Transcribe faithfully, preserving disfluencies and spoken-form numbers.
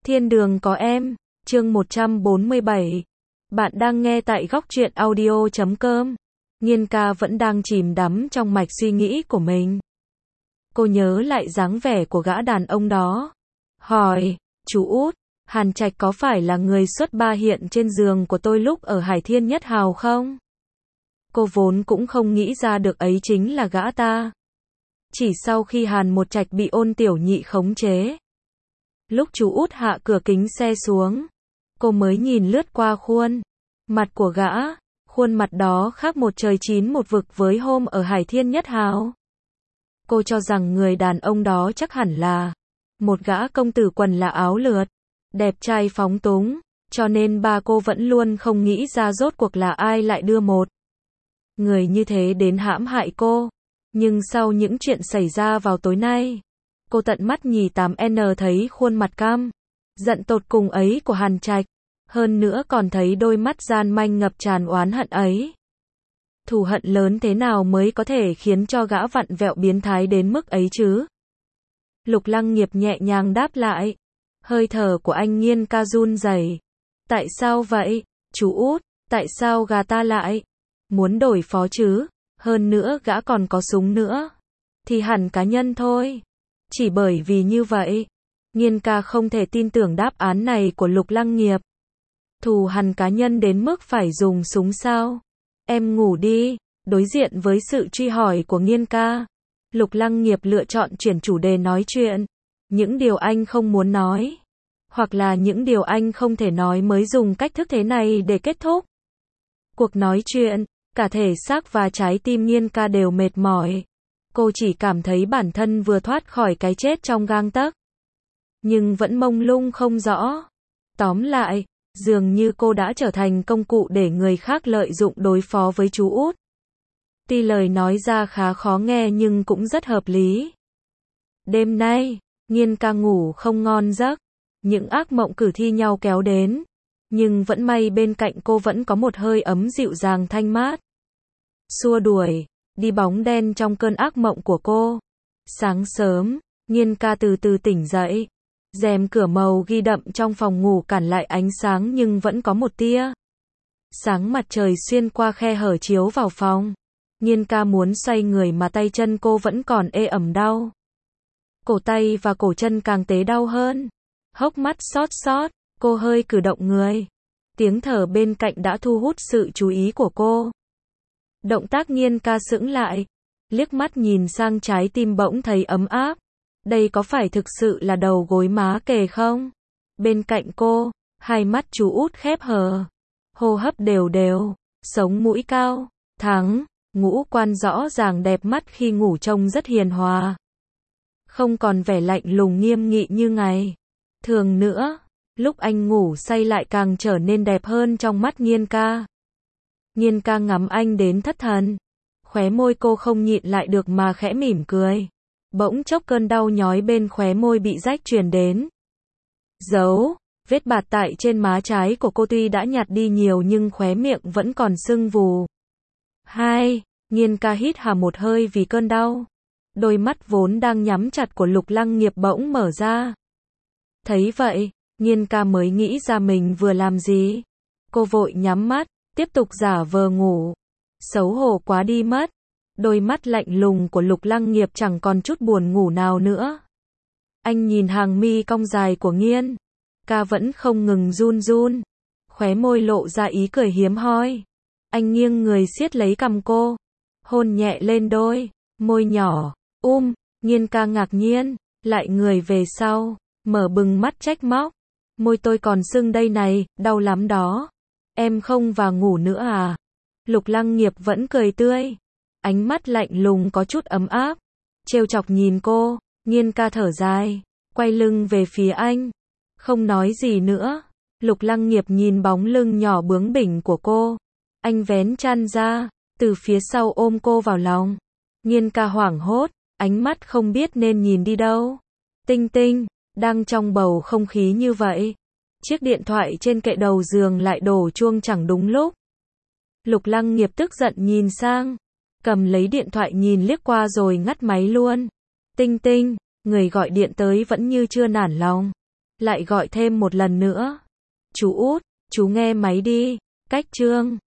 Thiên đường có em, chương một trăm bốn mươi bảy. Bạn đang nghe tại góc truyện audio chấm com. Nhiên ca vẫn đang chìm đắm trong mạch suy nghĩ của mình. Cô nhớ lại dáng vẻ của gã đàn ông đó. Hỏi, chú út, Hàn Trạch có phải là người xuất ba hiện trên giường của tôi lúc ở Hải Thiên Nhất Hào không? Cô vốn cũng không nghĩ ra được ấy chính là gã ta. Chỉ sau khi Hàn Một Trạch bị Ôn Tiểu Nhị khống chế. Lúc chú út hạ cửa kính xe xuống, cô mới nhìn lướt qua khuôn mặt của gã, khuôn mặt đó khác một trời chín một vực với hôm ở Hải Thiên Nhất Hào. Cô cho rằng người đàn ông đó chắc hẳn là một gã công tử quần là áo lượt, đẹp trai phóng túng, cho nên ba cô vẫn luôn không nghĩ ra rốt cuộc là ai lại đưa một người như thế đến hãm hại cô. Nhưng sau những chuyện xảy ra vào tối nay, cô tận mắt nhì tám N thấy khuôn mặt cam giận tột cùng ấy của Hàn Trạch, hơn nữa còn thấy đôi mắt gian manh ngập tràn oán hận ấy. Thù hận lớn thế nào mới có thể khiến cho gã vặn vẹo biến thái đến mức ấy chứ? Lục Lăng Nghiệp nhẹ nhàng đáp lại. Hơi thở của anh Nhiên ca run rẩy. Tại sao vậy, chú út, tại sao gà ta lại muốn đổi phó chứ? Hơn nữa gã còn có súng nữa. Thì hẳn cá nhân thôi. Chỉ bởi vì như vậy, Nhiên ca không thể tin tưởng đáp án này của Lục Lăng Nghiệp. Thù hằn cá nhân đến mức phải dùng súng sao? Em ngủ đi. Đối diện với sự truy hỏi của Nhiên ca, Lục Lăng Nghiệp lựa chọn chuyển chủ đề nói chuyện. Những điều anh không muốn nói, hoặc là những điều anh không thể nói mới dùng cách thức thế này để kết thúc cuộc nói chuyện. Cả thể xác và trái tim Nhiên ca đều mệt mỏi. Cô chỉ cảm thấy bản thân vừa thoát khỏi cái chết trong gang tấc, nhưng vẫn mông lung không rõ. Tóm lại, dường như cô đã trở thành công cụ để người khác lợi dụng đối phó với chú út. Tuy lời nói ra khá khó nghe nhưng cũng rất hợp lý. Đêm nay, Nhiên ca ngủ không ngon giấc. Những ác mộng cứ thi nhau kéo đến. Nhưng vẫn may bên cạnh cô vẫn có một hơi ấm dịu dàng thanh mát, xua đuổi đi bóng đen trong cơn ác mộng của cô. Sáng sớm, Nhiên ca từ từ tỉnh dậy. Rèm cửa màu ghi đậm trong phòng ngủ cản lại ánh sáng nhưng vẫn có một tia sáng mặt trời xuyên qua khe hở chiếu vào phòng. Nhiên ca muốn xoay người mà tay chân cô vẫn còn ê ẩm đau. Cổ tay và cổ chân càng tế đau hơn. Hốc mắt xót xót, cô hơi cử động người. Tiếng thở bên cạnh đã thu hút sự chú ý của cô. Động tác Nhiên ca sững lại, liếc mắt nhìn sang trái tim bỗng thấy ấm áp. Đây có phải thực sự là đầu gối má kề không? Bên cạnh cô, hai mắt chú út khép hờ, hô hấp đều đều, sống mũi cao, thắng, ngũ quan rõ ràng đẹp mắt khi ngủ trông rất hiền hòa. Không còn vẻ lạnh lùng nghiêm nghị như ngày thường nữa, lúc anh ngủ say lại càng trở nên đẹp hơn trong mắt Nhiên ca. Nhiên ca ngắm anh đến thất thần, khóe môi cô không nhịn lại được mà khẽ mỉm cười. Bỗng chốc cơn đau nhói bên khóe môi bị rách truyền đến. Dấu vết bạt tại trên má trái của cô tuy đã nhạt đi nhiều nhưng khóe miệng vẫn còn sưng vù. Hai, Nhiên ca hít hà một hơi vì cơn đau. Đôi mắt vốn đang nhắm chặt của Lục Lăng Nghiệp bỗng mở ra. Thấy vậy, Nhiên ca mới nghĩ ra mình vừa làm gì. Cô vội nhắm mắt, tiếp tục giả vờ ngủ. Xấu hổ quá đi mất. Đôi mắt lạnh lùng của Lục Lăng Nghiệp chẳng còn chút buồn ngủ nào nữa. Anh nhìn hàng mi cong dài của Nhiên ca vẫn không ngừng run run, khóe môi lộ ra ý cười hiếm hoi. Anh nghiêng người siết lấy cằm cô, hôn nhẹ lên đôi môi nhỏ. Um, Nhiên ca ngạc nhiên, lại người về sau, mở bừng mắt trách móc. Môi tôi còn sưng đây này, đau lắm đó. Em không vào ngủ nữa à? Lục Lăng Nghiệp vẫn cười tươi. Ánh mắt lạnh lùng có chút ấm áp, trêu chọc nhìn cô. Nhiên ca thở dài, quay lưng về phía anh, không nói gì nữa. Lục Lăng Nghiệp nhìn bóng lưng nhỏ bướng bỉnh của cô. Anh vén chăn ra, từ phía sau ôm cô vào lòng. Nhiên ca hoảng hốt, ánh mắt không biết nên nhìn đi đâu. Tinh tinh, đang trong bầu không khí như vậy, chiếc điện thoại trên kệ đầu giường lại đổ chuông chẳng đúng lúc. Lục Lăng Nghiệp tức giận nhìn sang, cầm lấy điện thoại nhìn liếc qua rồi ngắt máy luôn. Tinh tinh, người gọi điện tới vẫn như chưa nản lòng. Lại gọi thêm một lần nữa. Chú út, chú nghe máy đi. Cách Trương.